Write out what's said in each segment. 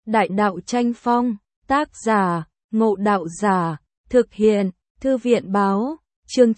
Đại đạo tranh phong, tác giả, Ngộ Đạo Giả, thực hiện, Thư viện báo, chương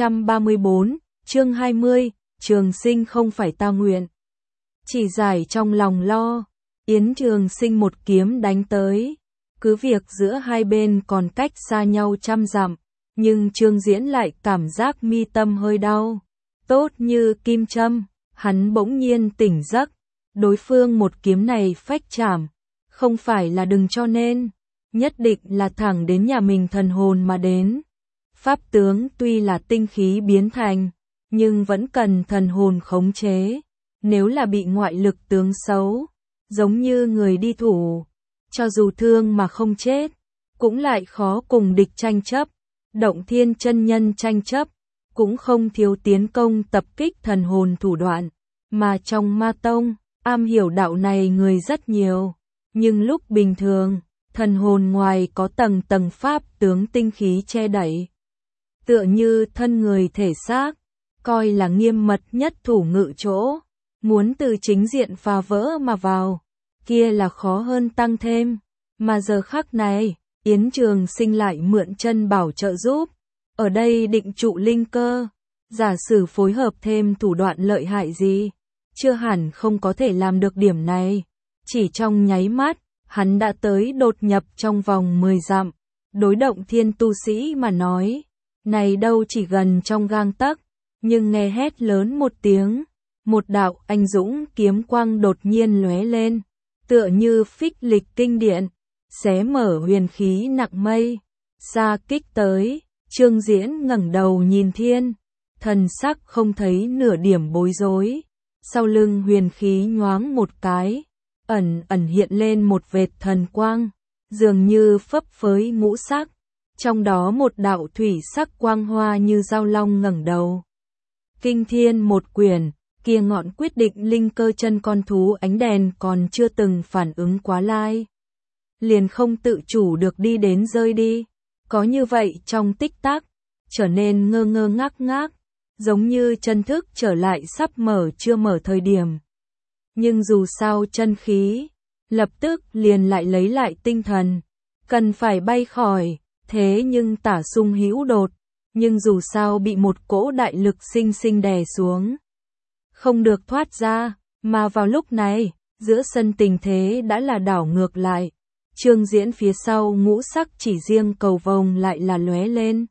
934, chương 20, Trường Sinh không phải ta nguyện. Chỉ giải trong lòng lo, Yến Trường Sinh một kiếm đánh tới. Cứ việc giữa hai bên còn cách xa nhau trăm dặm, nhưng Trương Diễn lại cảm giác mi tâm hơi đau. Tốt như kim châm, hắn bỗng nhiên tỉnh giấc, đối phương một kiếm này phách chảm, không phải là đừng cho nên, nhất định là thẳng đến nhà mình thần hồn mà đến. Pháp tướng tuy là tinh khí biến thành, nhưng vẫn cần thần hồn khống chế, nếu là bị ngoại lực tướng xấu, giống như người đi thủ, cho dù thương mà không chết, cũng lại khó cùng địch tranh chấp. Động Thiên chân nhân tranh chấp, cũng không thiếu tiến công tập kích thần hồn thủ đoạn, mà trong Ma Tông, am hiểu đạo này người rất nhiều, nhưng lúc bình thường, thần hồn ngoài có tầng tầng pháp tướng tinh khí che đậy, tựa như thân người thể xác, coi là nghiêm mật nhất thủ ngự chỗ, muốn từ chính diện phá vỡ mà vào, kia là khó hơn tăng thêm, mà giờ khắc này, Yến Trường Sinh lại mượn chân bảo trợ giúp, ở đây định trụ linh cơ, giả sử phối hợp thêm thủ đoạn lợi hại gì, chưa hẳn không có thể làm được điểm này. Chỉ trong nháy mắt, hắn đã tới đột nhập trong vòng 10 dặm, đối Động Thiên tu sĩ mà nói, này đâu chỉ gần trong gang tấc, nhưng nghe hét lớn một tiếng, một đạo anh dũng kiếm quang đột nhiên lóe lên, tựa như phích lịch kinh điện, xé mở huyền khí nặng mây, xa kích tới. Trương Diễn ngẩng đầu nhìn thiên, thần sắc không thấy nửa điểm bối rối, sau lưng huyền khí nhoáng một cái, ẩn ẩn hiện lên một vệt thần quang, dường như phấp phới ngũ sắc, trong đó một đạo thủy sắc quang hoa như dao long ngẩng đầu. Kinh thiên một quyển, kia ngọn quyết định linh cơ chân con thú ánh đèn còn chưa từng phản ứng quá lai, liền không tự chủ được đi đến rơi đi. Có như vậy trong tích tắc, trở nên ngơ ngơ ngác ngác, giống như chân thức trở lại sắp mở chưa mở thời điểm. Nhưng dù sao chân khí, lập tức liền lại lấy lại tinh thần, cần phải bay khỏi, thế nhưng tả sung hữu đột, nhưng dù sao bị một cỗ đại lực sinh sinh đè xuống. Không được thoát ra, mà vào lúc này, giữa sân tình thế đã là đảo ngược lại. Trương Diễn phía sau ngũ sắc chỉ riêng cầu vồng lại là lóe lên.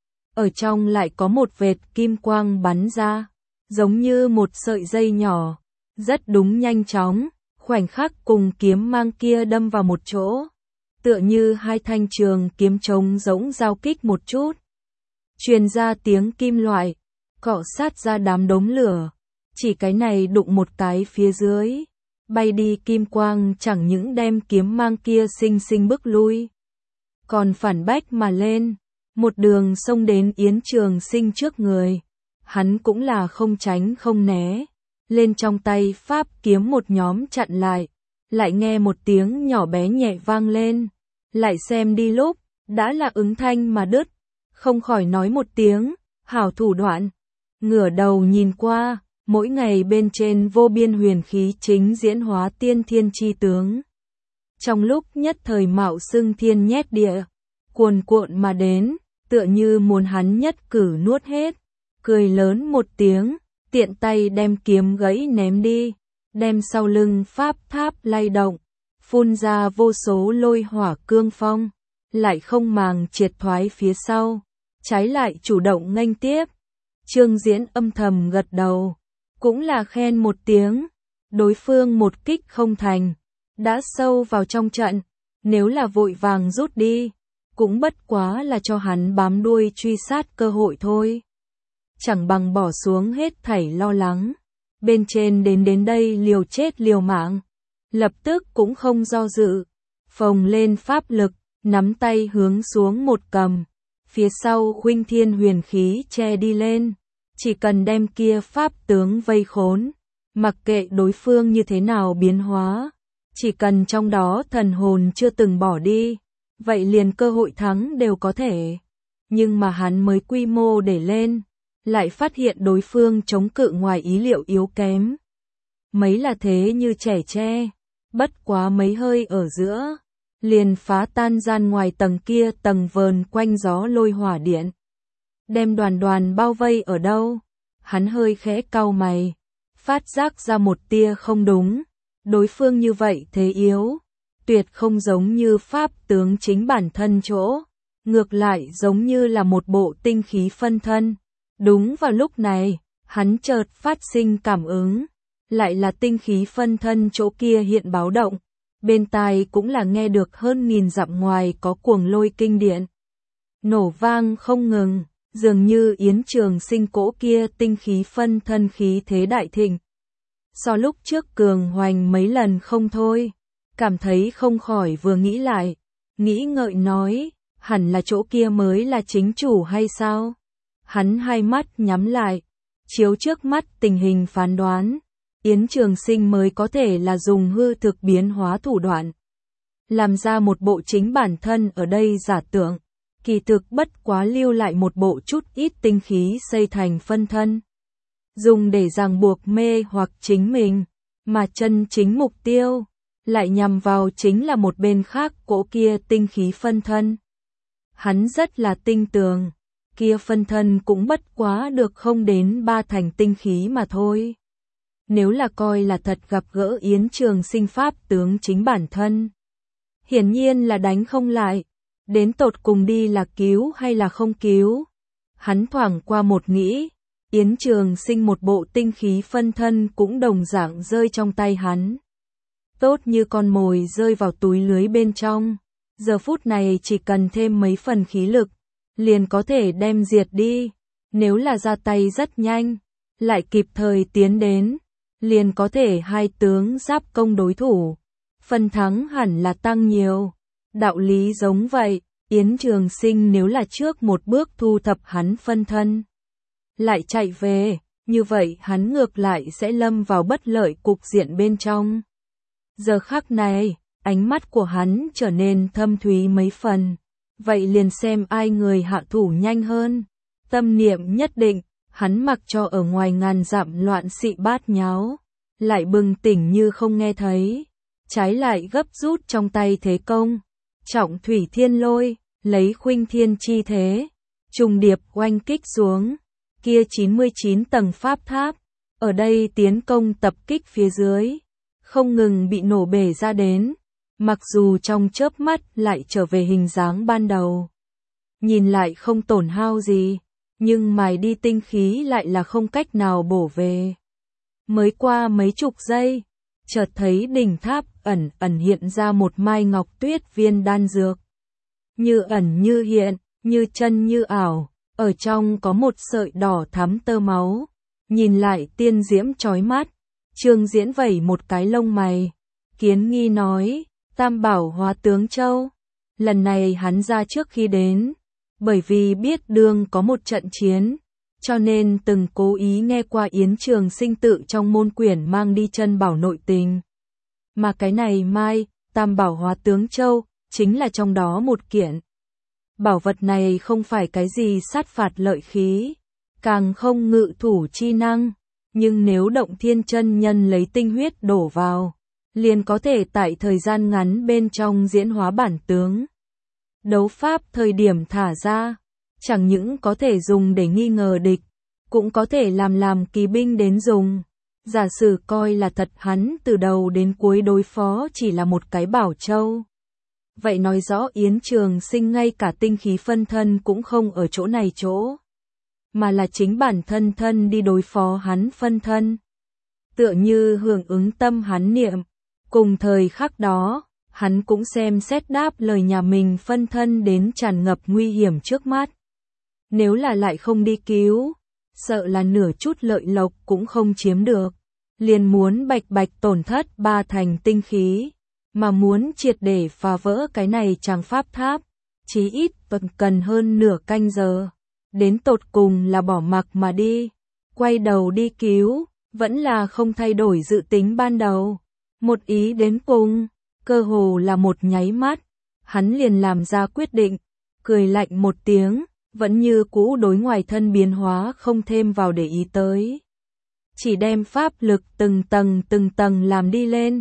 Ở trong lại có một vệt kim quang bắn ra, giống như một sợi dây nhỏ, rất đúng nhanh chóng, khoảnh khắc cùng kiếm mang kia đâm vào một chỗ. Tựa như hai thanh trường kiếm trống rỗng giao kích một chút. Truyền ra tiếng kim loại, cọ sát ra đám đống lửa, chỉ cái này đụng một cái phía dưới. Bay đi kim quang chẳng những đem kiếm mang kia sinh sinh bước lui, còn phản bách mà lên, một đường xông đến Yến Trường Sinh trước người. Hắn cũng là không tránh không né, lên trong tay pháp kiếm một nhóm chặn lại nghe một tiếng nhỏ bé nhẹ vang lên, lại xem đi lúc, đã là ứng thanh mà đứt, không khỏi nói một tiếng, hảo thủ đoạn, ngửa đầu nhìn qua. Mỗi ngày bên trên vô biên huyền khí chính diễn hóa tiên thiên chi tướng. Trong lúc nhất thời mạo xưng thiên nhét địa, cuồn cuộn mà đến, tựa như muốn hắn nhất cử nuốt hết. Cười lớn một tiếng, tiện tay đem kiếm gãy ném đi, đem sau lưng pháp tháp lay động, phun ra vô số lôi hỏa cương phong, lại không màng triệt thoái phía sau, trái lại chủ động nghênh tiếp. Trương Diễn âm thầm gật đầu, cũng là khen một tiếng, đối phương một kích không thành, đã sâu vào trong trận, nếu là vội vàng rút đi, cũng bất quá là cho hắn bám đuôi truy sát cơ hội thôi. Chẳng bằng bỏ xuống hết thảy lo lắng, bên trên đến đây liều chết liều mạng, lập tức cũng không do dự, phồng lên pháp lực, nắm tay hướng xuống một cầm, phía sau khuynh thiên huyền khí che đi lên. Chỉ cần đem kia pháp tướng vây khốn, mặc kệ đối phương như thế nào biến hóa, chỉ cần trong đó thần hồn chưa từng bỏ đi, vậy liền cơ hội thắng đều có thể. Nhưng mà hắn mới quy mô để lên, lại phát hiện đối phương chống cự ngoài ý liệu yếu kém. Mấy là thế như trẻ tre, bất quá mấy hơi ở giữa, liền phá tan gian ngoài tầng kia tầng vờn quanh gió lôi hỏa điện. Đem đoàn đoàn bao vây ở đâu? Hắn hơi khẽ cau mày, phát giác ra một tia không đúng, đối phương như vậy thế yếu, tuyệt không giống như pháp tướng chính bản thân chỗ, ngược lại giống như là một bộ tinh khí phân thân. Đúng vào lúc này, hắn chợt phát sinh cảm ứng, lại là tinh khí phân thân chỗ kia hiện báo động, bên tai cũng là nghe được hơn 1000 dặm ngoài có cuồng lôi kinh điện. Nổ vang không ngừng, dường như Yến Trường Sinh cỗ kia tinh khí phân thân khí thế đại thịnh. So lúc trước cường hoành mấy lần không thôi, cảm thấy không khỏi vừa nghĩ lại, nghĩ ngợi nói, hẳn là chỗ kia mới là chính chủ hay sao? Hắn hai mắt nhắm lại, chiếu trước mắt tình hình phán đoán, Yến Trường Sinh mới có thể là dùng hư thực biến hóa thủ đoạn, làm ra một bộ chính bản thân ở đây giả tưởng, kỳ thực bất quá lưu lại một bộ chút ít tinh khí xây thành phân thân, dùng để ràng buộc mê hoặc chính mình, mà chân chính mục tiêu lại nhằm vào chính là một bên khác cỗ kia tinh khí phân thân. Hắn rất là tinh tường, kia phân thân cũng bất quá được không đến 3 thành tinh khí mà thôi. Nếu là coi là thật gặp gỡ Yến Trường Sinh pháp tướng chính bản thân, hiển nhiên là đánh không lại, đến tột cùng đi là cứu hay là không cứu. Hắn thoảng qua một nghĩ, Yến Trường Sinh một bộ tinh khí phân thân cũng đồng dạng rơi trong tay hắn. Tốt như con mồi rơi vào túi lưới bên trong, giờ phút này chỉ cần thêm mấy phần khí lực, liền có thể đem diệt đi, nếu là ra tay rất nhanh, lại kịp thời tiến đến, liền có thể hai tướng giáp công đối thủ, phần thắng hẳn là tăng nhiều. Đạo lý giống vậy, Yến Trường Sinh nếu là trước một bước thu thập hắn phân thân, lại chạy về, như vậy hắn ngược lại sẽ lâm vào bất lợi cục diện bên trong. Giờ khắc này, ánh mắt của hắn trở nên thâm thúy mấy phần, vậy liền xem ai người hạ thủ nhanh hơn. Tâm niệm nhất định, hắn mặc cho ở ngoài ngàn dặm loạn xị bát nháo, lại bừng tỉnh như không nghe thấy, trái lại gấp rút trong tay thế công, trọng thủy thiên lôi, lấy khuynh thiên chi thế, trùng điệp oanh kích xuống, kia 99 tầng pháp tháp, ở đây tiến công tập kích phía dưới, không ngừng bị nổ bể ra đến, mặc dù trong chớp mắt lại trở về hình dáng ban đầu. Nhìn lại không tổn hao gì, nhưng mài đi tinh khí lại là không cách nào bổ về. Mới qua mấy chục giây, chợt thấy đỉnh tháp ẩn ẩn hiện ra một mai ngọc tuyết viên đan dược. Như ẩn như hiện, như chân như ảo, ở trong có một sợi đỏ thắm tơ máu, nhìn lại tiên diễm chói mắt. Trương Diễn vẩy một cái lông mày, kiến nghi nói, Tam Bảo Hóa Tướng Châu. Lần này hắn ra trước khi đến, bởi vì biết đường có một trận chiến, cho nên từng cố ý nghe qua Yến Trường Sinh tự trong môn quyển mang đi chân bảo nội tình. Mà cái này mai, Tam Bảo Hóa Tướng Châu, chính là trong đó một kiện. Bảo vật này không phải cái gì sát phạt lợi khí, càng không ngự thủ chi năng, nhưng nếu Động Thiên chân nhân lấy tinh huyết đổ vào, liền có thể tại thời gian ngắn bên trong diễn hóa bản tướng. Đấu pháp thời điểm thả ra, chẳng những có thể dùng để nghi ngờ địch, cũng có thể làm kỳ binh đến dùng. Giả sử coi là thật hắn từ đầu đến cuối đối phó chỉ là một cái bảo châu. Vậy nói rõ Yến Trường Sinh ngay cả tinh khí phân thân cũng không ở chỗ này chỗ, mà là chính bản thân thân đi đối phó hắn phân thân. Tựa như hưởng ứng tâm hắn niệm, cùng thời khắc đó, hắn cũng xem xét đáp lời nhà mình phân thân đến tràn ngập nguy hiểm trước mắt. Nếu là lại không đi cứu, sợ là nửa chút lợi lộc cũng không chiếm được, liền muốn bạch bạch tổn thất 3 thành tinh khí, mà muốn triệt để phá vỡ cái này tràng pháp tháp, chí ít cần hơn nửa canh giờ. Đến tột cùng là bỏ mặc mà đi, quay đầu đi cứu, vẫn là không thay đổi dự tính ban đầu. Một ý đến cùng, cơ hồ là một nháy mắt, hắn liền làm ra quyết định, cười lạnh một tiếng, vẫn như cũ đối ngoài thân biến hóa không thêm vào để ý tới. Chỉ đem pháp lực từng tầng làm đi lên,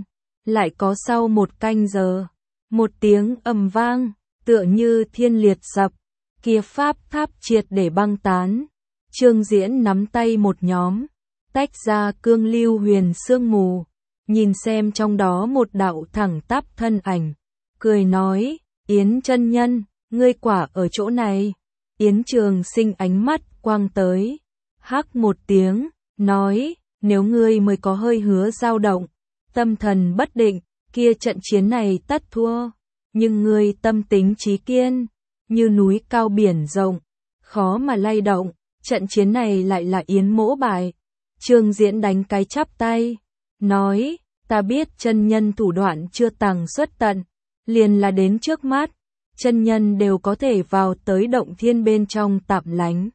Lại có sau 1 canh giờ, một tiếng ầm vang, tựa như thiên liệt sập, kia pháp tháp triệt để băng tán. Trương Diễn nắm tay một nhóm, tách ra cương lưu huyền sương mù, nhìn xem trong đó một đạo thẳng tắp thân ảnh, cười nói, Yến chân nhân, ngươi quả ở chỗ này. Yến Trường Sinh ánh mắt quang tới, hắc một tiếng, nói, nếu ngươi mới có hơi hứa dao động, tâm thần bất định, kia trận chiến này tất thua, nhưng ngươi tâm tính trí kiên, như núi cao biển rộng, khó mà lay động, trận chiến này lại là Yến mỗ bại. Trương Diễn đánh cái chắp tay, nói, ta biết chân nhân thủ đoạn chưa tàng xuất tận, liền là đến trước mắt, chân nhân đều có thể vào tới động thiên bên trong tạm lánh.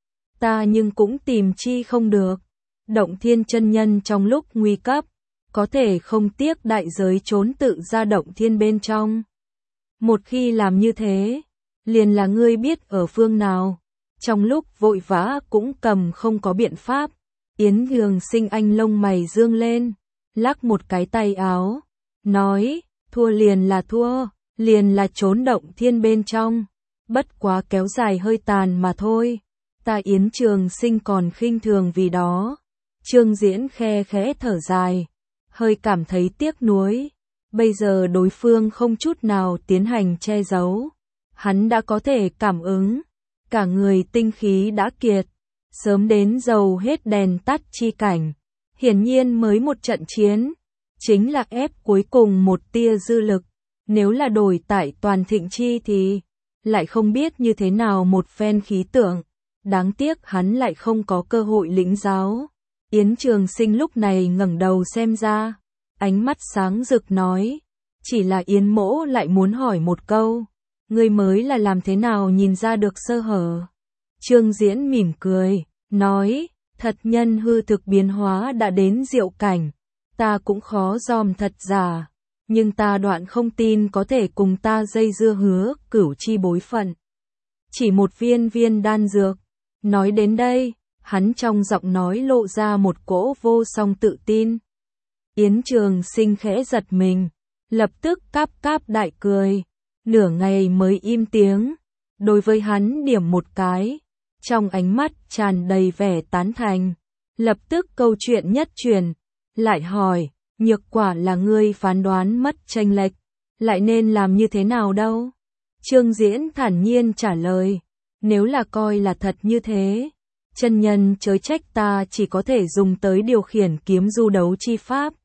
Ta nhưng cũng tìm chi không được, động thiên chân nhân trong lúc nguy cấp, có thể không tiếc đại giới trốn tự ra động thiên bên trong. Một khi làm như thế, liền là ngươi biết ở phương nào, trong lúc vội vã cũng cầm không có biện pháp. Yến Trường Sinh anh lông mày dương lên, lắc một cái tay áo, nói, thua liền là thua, liền là trốn động thiên bên trong, bất quá kéo dài hơi tàn mà thôi, ta Yến Trường Sinh còn khinh thường vì đó. Trương Diễn khe khẽ thở dài, hơi cảm thấy tiếc nuối, bây giờ đối phương không chút nào tiến hành che giấu, hắn đã có thể cảm ứng, cả người tinh khí đã kiệt, sớm đến dầu hết đèn tắt chi cảnh, hiển nhiên mới một trận chiến, chính là ép cuối cùng một tia dư lực, nếu là đổi tại toàn thịnh chi thì lại không biết như thế nào một phen khí tượng, đáng tiếc hắn lại không có cơ hội lĩnh giáo. Yến Trường Sinh lúc này ngẩng đầu xem ra, ánh mắt sáng rực nói, chỉ là Yến mỗ lại muốn hỏi một câu, ngươi mới là làm thế nào nhìn ra được sơ hở. Trương Diễn mỉm cười, nói, thật nhân hư thực biến hóa đã đến diệu cảnh, ta cũng khó dòm thật giả, nhưng ta đoạn không tin có thể cùng ta dây dưa hứa cửu chi bối phận. Chỉ một viên đan dược, nói đến đây, hắn trong giọng nói lộ ra một cỗ vô song tự tin. Yến Trường Sinh khẽ giật mình, lập tức cáp cáp đại cười, nửa ngày mới im tiếng, đối với hắn điểm một cái, trong ánh mắt tràn đầy vẻ tán thành, lập tức câu chuyện nhất truyền, lại hỏi, nhược quả là ngươi phán đoán mất chênh lệch, lại nên làm như thế nào đâu? Trương Diễn thản nhiên trả lời, nếu là coi là thật như thế, chân nhân chớ trách ta chỉ có thể dùng tới điều khiển kiếm du đấu chi pháp.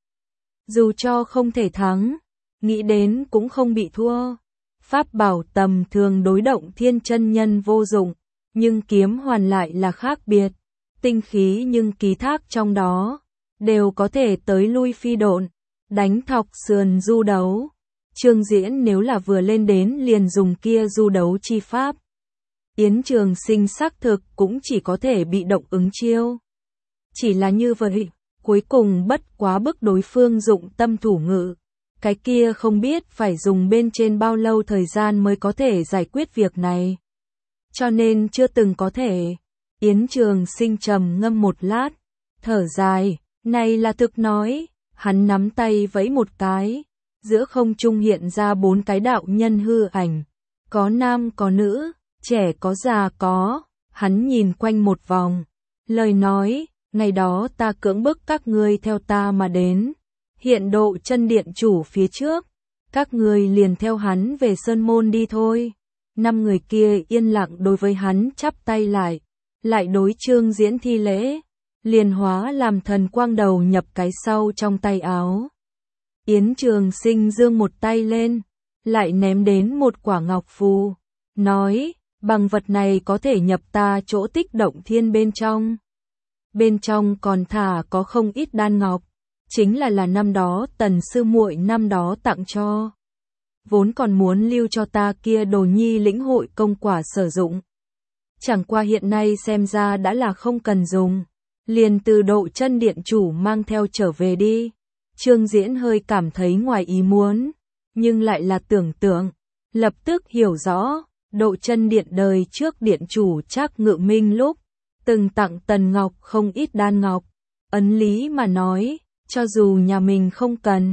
Dù cho không thể thắng, nghĩ đến cũng không bị thua. Pháp bảo tầm thường đối động thiên chân nhân vô dụng, nhưng kiếm hoàn lại là khác biệt. Tinh khí nhưng ký thác trong đó, đều có thể tới lui phi độn, đánh thọc sườn du đấu. Trương Diễn nếu là vừa lên đến liền dùng kia du đấu chi pháp, Yến Trường Sinh xác thực cũng chỉ có thể bị động ứng chiêu. Chỉ là như vậy, cuối cùng bất quá bức đối phương dụng tâm thủ ngự, cái kia không biết phải dùng bên trên bao lâu thời gian mới có thể giải quyết việc này. Cho nên chưa từng có thể. Yến Trường Sinh trầm ngâm một lát, thở dài, này là thực nói, hắn nắm tay vẫy một cái, giữa không trung hiện ra 4 cái đạo nhân hư ảnh, có nam có nữ, trẻ có già có, hắn nhìn quanh một vòng, lời nói, ngày đó ta cưỡng bức các ngươi theo ta mà đến, hiện độ chân điện chủ phía trước, các ngươi liền theo hắn về sơn môn đi thôi. 5 người kia yên lặng đối với hắn chắp tay lại đối Trương Diễn thi lễ, liền hóa làm thần quang đầu nhập cái sau trong tay áo. Yến Trường Sinh giương một tay lên, lại ném đến một quả ngọc phù, nói, bằng vật này có thể nhập ta chỗ tích động thiên bên trong. Bên trong còn thả có không ít đan ngọc, chính là năm đó Tần sư muội năm đó tặng cho. Vốn còn muốn lưu cho ta kia đồ nhi lĩnh hội công quả sử dụng. Chẳng qua hiện nay xem ra đã là không cần dùng, liền từ độ chân điện chủ mang theo trở về đi. Trương Diễn hơi cảm thấy ngoài ý muốn, nhưng lại là tưởng tượng, lập tức hiểu rõ, độ chân điện đời trước điện chủ Trác Ngự Minh lúc, từng tặng Tần Ngọc không ít đan ngọc, ấn lý mà nói, cho dù nhà mình không cần,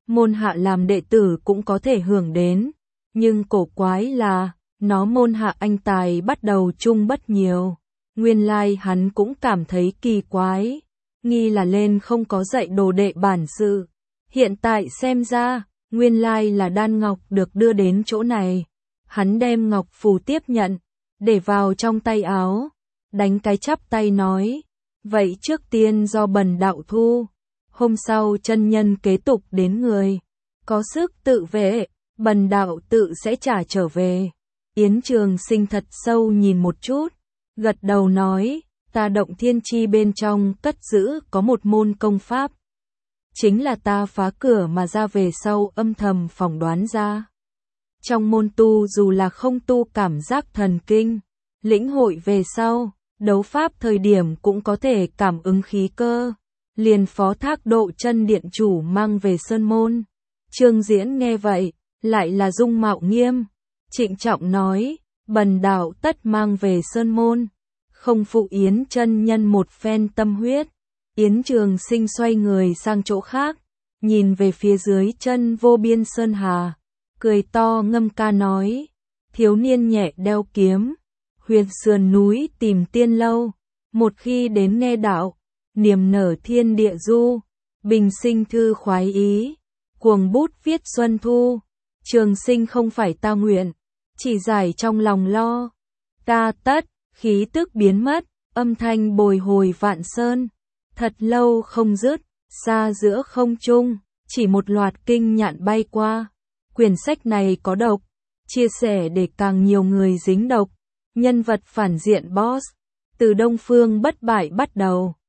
môn hạ làm đệ tử cũng có thể hưởng đến, nhưng cổ quái là, nó môn hạ anh tài bắt đầu chung bất nhiều. Nguyên lai hắn cũng cảm thấy kỳ quái, nghi là lên không có dạy đồ đệ bản sự. Hiện tại xem ra, nguyên lai là đan ngọc được đưa đến chỗ này. Hắn đem ngọc phù tiếp nhận, để vào trong tay áo, đánh cái chắp tay nói, vậy trước tiên do bần đạo thu, hôm sau chân nhân kế tục đến người, có sức tự vệ, bần đạo tự sẽ trả trở về. Yến Trường Sinh thật sâu nhìn một chút, gật đầu nói, ta Động Thiên Chi bên trong cất giữ có một môn công pháp, chính là ta phá cửa mà ra về sau âm thầm phỏng đoán ra. Trong môn tu dù là không tu cảm giác thần kinh, lĩnh hội về sau, đấu pháp thời điểm cũng có thể cảm ứng khí cơ, liền phó thác Độ Chân điện chủ mang về sơn môn. Trương Diễn nghe vậy, lại là dung mạo nghiêm, trịnh trọng nói, bần đạo tất mang về sơn môn, không phụ Yến chân nhân một phen tâm huyết. Yến Trường Sinh xoay người sang chỗ khác, nhìn về phía dưới chân vô biên sơn hà, cười to ngâm ca nói, thiếu niên nhẹ đeo kiếm, huyền sườn núi tìm tiên lâu, một khi đến nghe đạo, niềm nở thiên địa du, bình sinh thư khoái ý, cuồng bút viết xuân thu, Trường Sinh không phải ta nguyện, chỉ giải trong lòng lo, ta tất, khí tức biến mất, âm thanh bồi hồi vạn sơn, thật lâu không dứt, xa giữa không trung, chỉ một loạt kinh nhạn bay qua. Quyển sách này có độc, chia sẻ để càng nhiều người dính độc, nhân vật phản diện boss, từ Đông Phương Bất Bại bắt đầu.